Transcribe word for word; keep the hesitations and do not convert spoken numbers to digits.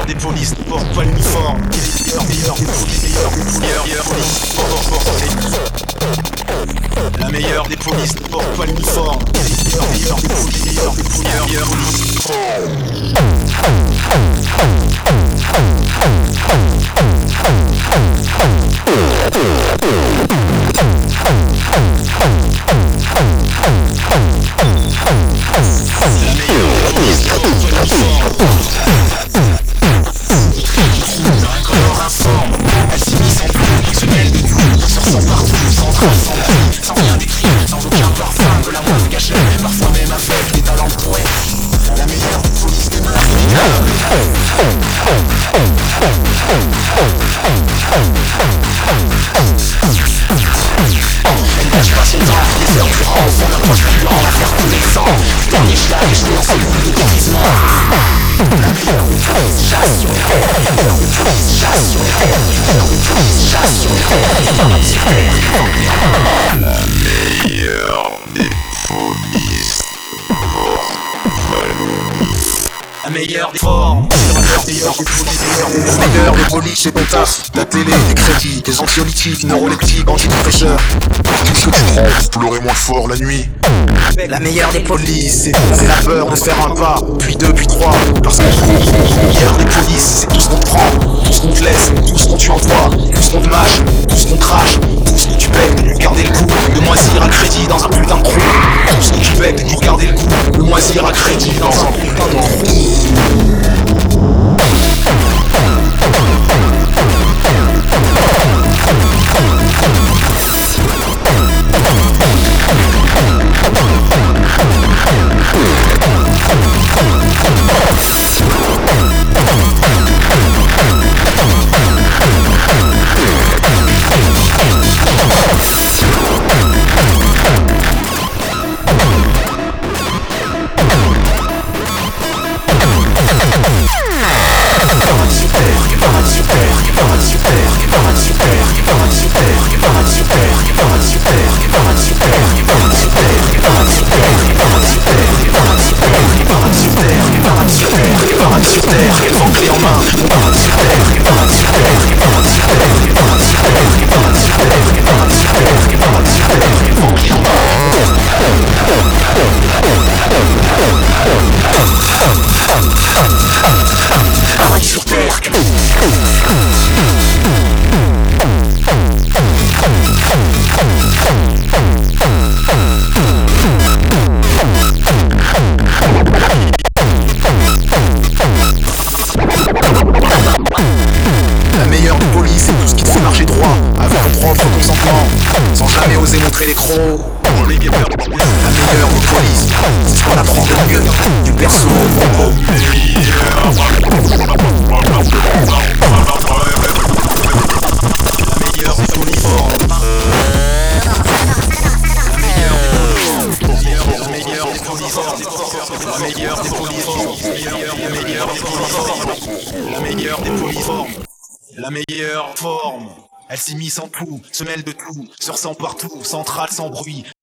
des polices ne portent pas l'uniforme. Les meilleurs, les meilleurs, les meilleurs, les meilleurs polices portent, portent les... La meilleure des polices ne porte pas l'uniforme. Les meilleurs, meilleurs, les meilleurs, les meilleurs, meilleurs polices. Sans rien d'écrit, sans aucun parfum, de la moindre cachette, parfois même avec des talents pourris. La meilleure des polices des meurtres. Elle cache pas son temps, les heures durant, son approche fulgurant, la faire couler le sang. Dernier schlag, je lance le coup de déguisement. La meilleure des polices chasse sur les terres. La meilleure des polices chasse sur les terres. La meilleure des polices chasse sur les terres. La meilleure des La meilleure des formes, la meilleure des polices, la meilleure des polices, c'est ton taf, la télé, les crédits, des anxiolytiques, neuroleptiques, antidépresseurs. Tout ce que tu prends pour pleurer moins fort la nuit. La meilleure des polices, c'est, c'est la peur de faire un pas, puis deux, puis trois, parce que la meilleure des polices, c'est tout ce qu'on te prend, tout ce qu'on te laisse, tout ce qu'on tue en toi, tout ce qu'on te mâche, tout ce qu'on crache, tout ce que tu payes pour garder le coup, de moisir à crédit dans un putain de trou. Tout ce que tu payes pour garder le coup, de moisir à crédit dans un putain de trou. Sans jamais oser montrer les crocs. La meilleure des polices, c'est ce qu'on apprend de mieux. Du perso au propos. La meilleure des polices. La meilleure des polices. La meilleure des polices. La meilleure des polices. La meilleure des polices. La meilleure forme. Elle s'immisce en tout, se mêle de tout, se ressent partout, centrale sans bruit.